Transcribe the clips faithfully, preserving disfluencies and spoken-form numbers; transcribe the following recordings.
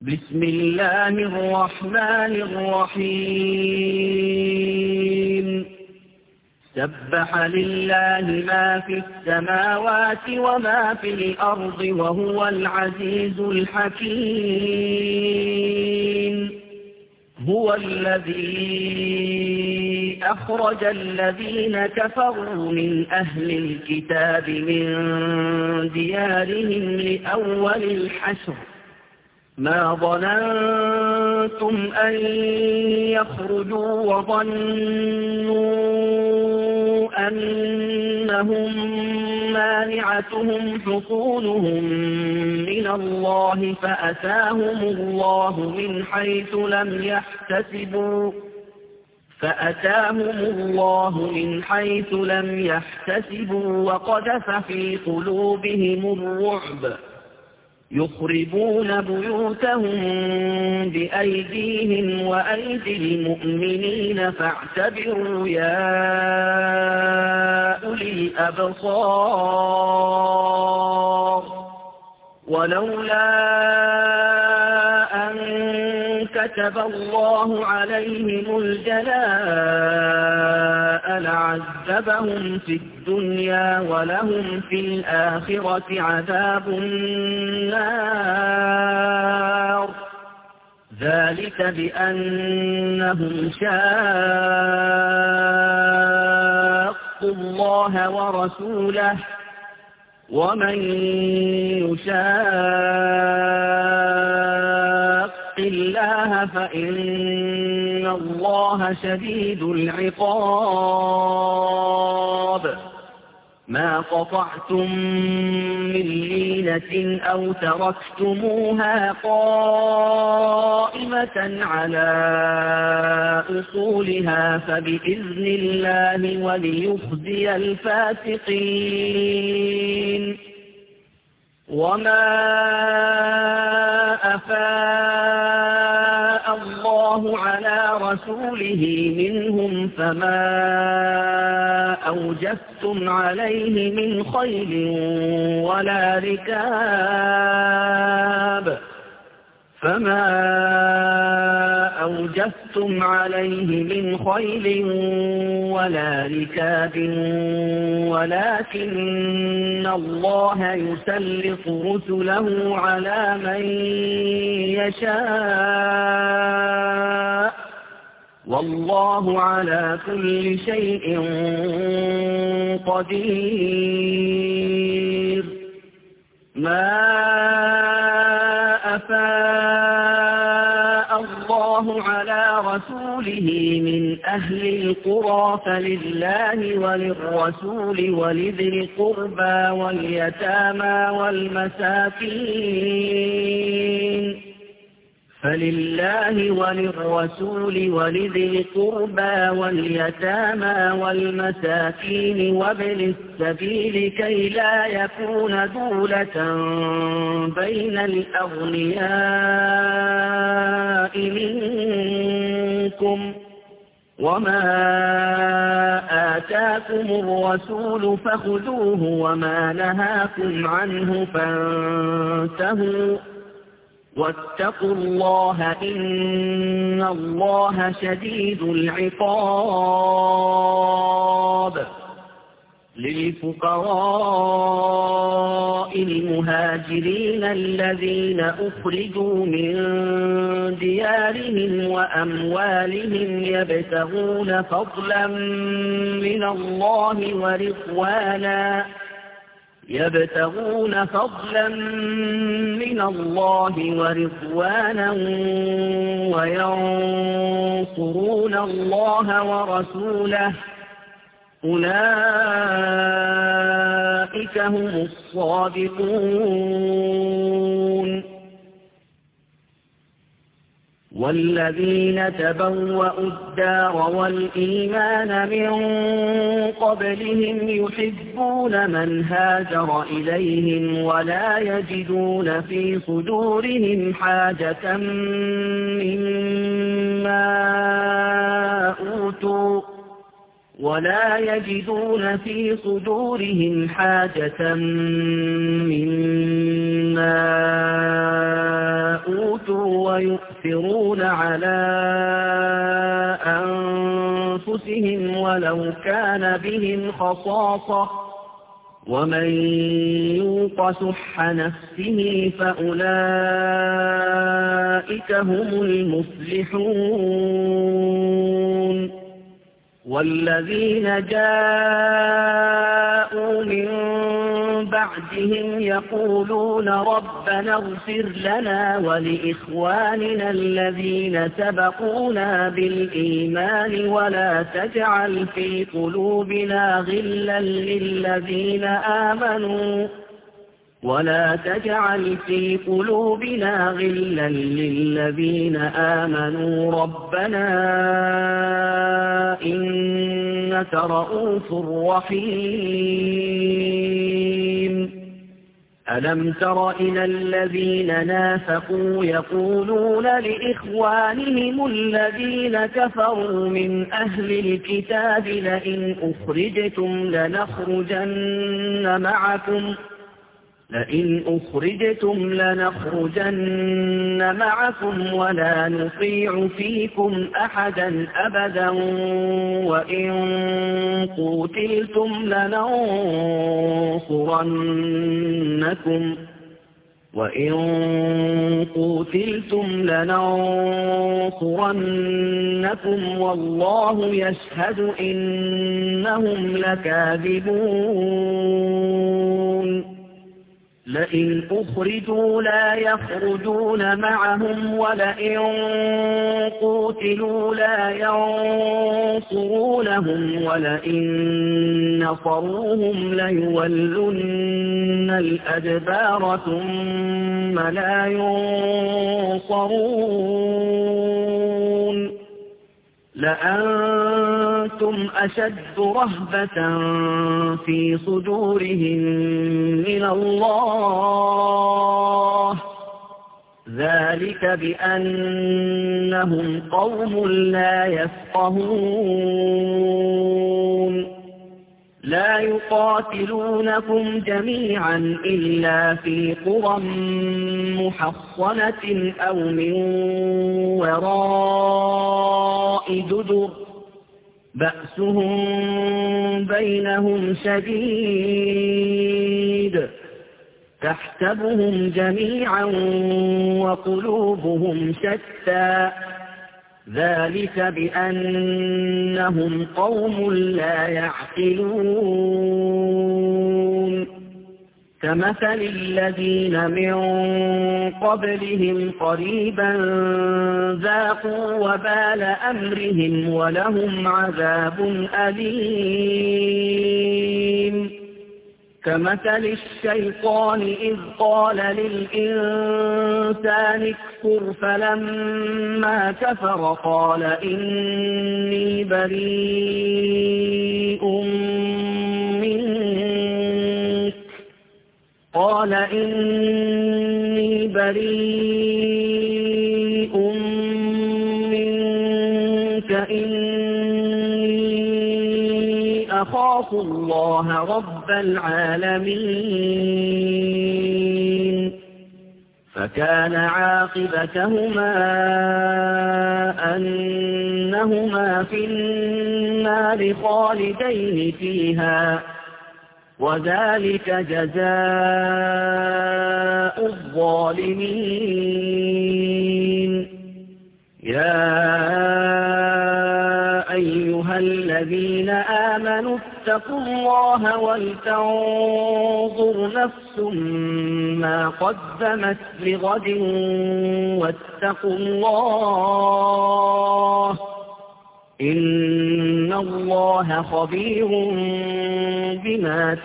بسم الله الرحمن الرحيم سبح لله ما في السماوات وما في الأرض وهو العزيز الحكيم هو الذي أخرج الذين كفروا من أهل الكتاب من ديارهم لأول الحشر ما ظننتم أن يخرجوا وظنوا أنهم مانعتهم حصونهم من الله فأتاهم الله من حيث لم يحتسبوا فأتاهم الله من حيث لم يحتسبوا وقذف في قلوبهم الرعب يخربون بيوتهم بأيديهم وأيدي المؤمنين فاعتبروا يا أولي الأبصار ولولا أن كتب الله عليهم الجلاء لعذبهم في الدنيا ولهم في الآخرة عذاب النار ذلك بأنهم شاقوا الله ورسوله ومن يشاق الله فإن الله شديد العقاب ما قطعتم من لينة أو تركتموها قائمة على أصولها فبإذن الله وليخزي الفاسقين وما أفاء الله على رسوله منهم فما أوجفتم عليه من خيل ولا ركاب فما أوجفتم عليه من خيل ولا ركاب ولكن الله يسلط رسله على من يشاء والله على كل شيء قدير ما أفاء الله على رسوله من أهل القرى فلله وللرسول ولذي القربى واليتامى والمساكين فلله وللرسول ولذي القربى واليتامى والمساكين وابن السبيل كي لا يكون دولة بين الأغنياء منكم وما آتاكم الرسول فخذوه وما نهاكم عنه فانتهوا واتقوا الله إن الله شديد العقاب للفقراء المهاجرين الذين أخرجوا من ديارهم وأموالهم يبتغون فضلا من الله ورضوانا يبتغون فضلا من الله ورضوانا وينصرون الله ورسوله أولئك هم الصادقون والذين تبوأوا الدار والإيمان من قبلهم يحبون من هاجر إليهم ولا يجدون في صدورهم حاجة مما أوتوا ولا يجدون في صدورهم حاجة مما أوتوا ويؤثرون على أنفسهم ولو كان بهم خصاصة ومن يوق شح نفسه فأولئك هم المفلحون والذين جاءوا من بعدهم يقولون ربنا اغفر لنا ولإخواننا الذين سبقونا بالإيمان ولا تجعل في قلوبنا غلا للذين آمنوا ولا تجعل في قلوبنا غلا للذين آمنوا ربنا إنك رؤوف رحيم ألم تر إلى الذين نافقوا يقولون لإخوانهم الذين كفروا من أهل الكتاب لئن أخرجتم لنخرجن معكم لئن أخرجتم لنخرجن معكم ولا نطيع فيكم أحدا أبدا وإن قتلتم لننصرنكم وإن قتلتم لننصرنكم والله يشهد إنهم لكاذبون لئن أخرجوا لا يخرجون معهم ولئن قتلوا لا ينصرونهم ولئن نصروهم ليولن الأدبار ثم لا ينصرون لأنتم أشد رهبة في صدورهم من الله ذلك بأنهم قوم لا يفقهون لا يقاتلونكم جميعا إلا في قرى محصنة أو من وراء جدر بأسهم بينهم شديد تحسبهم جميعا وقلوبهم شتى ذلك بأنهم قوم لا يعقلون كمثل الذين من قبلهم قريبا ذاقوا وبال أمرهم ولهم عذاب أليم كمثل الشيطان إذ قال للإنسان اكفر فلما كفر قال إني بريء منك قال إني بريء منك إني أخاف الله رب العالمين فكان عاقبتهما أنهما في النار خالدين فيها وذلك جزاء الظالمين يا أيها الذين آمنوا اتقوا الله ولتنظر نفس ما قدمت لغد واتقوا الله إن الله خبير بما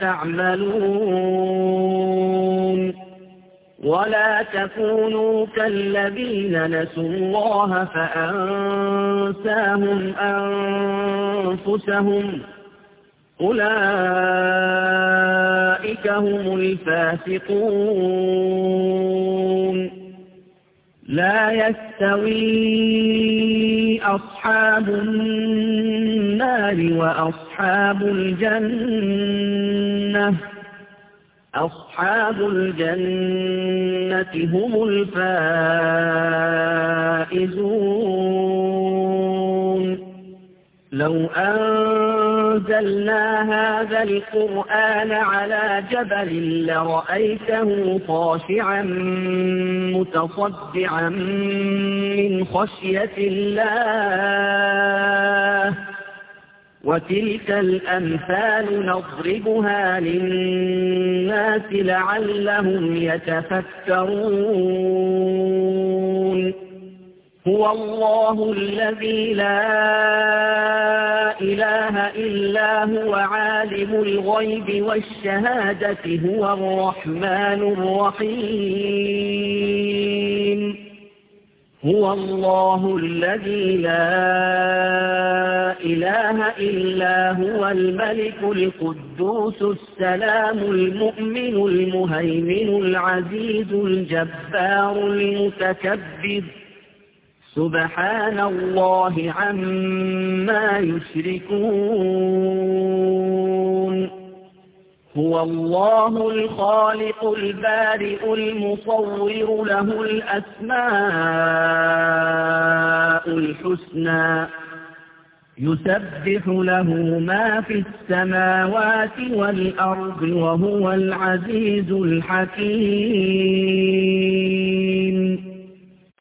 تعملون ولا تكونوا كالذين نسوا الله فأنساهم أنفسهم أولئك هم الفاسقون لا يستوي أصحاب النار وأصحاب الجنة أصحاب الجنة هم الفائزون لو أنزلنا هذا القرآن على جبل لرأيته خاشعا متصدعا من خشية الله وتلك الأمثال نضربها للناس لعلهم يتفكرون هو الله الذي لا إله إلا هو عالم الغيب والشهادة هو الرحمن الرحيم هو الله الذي لا إله إلا هو الملك القدوس السلام المؤمن المهيمن العزيز الجبار المتكبر سبحان الله عما يشركون هو الله الخالق البارئ المصور له الأسماء الحسنى يسبح له ما في السماوات والأرض وهو العزيز الحكيم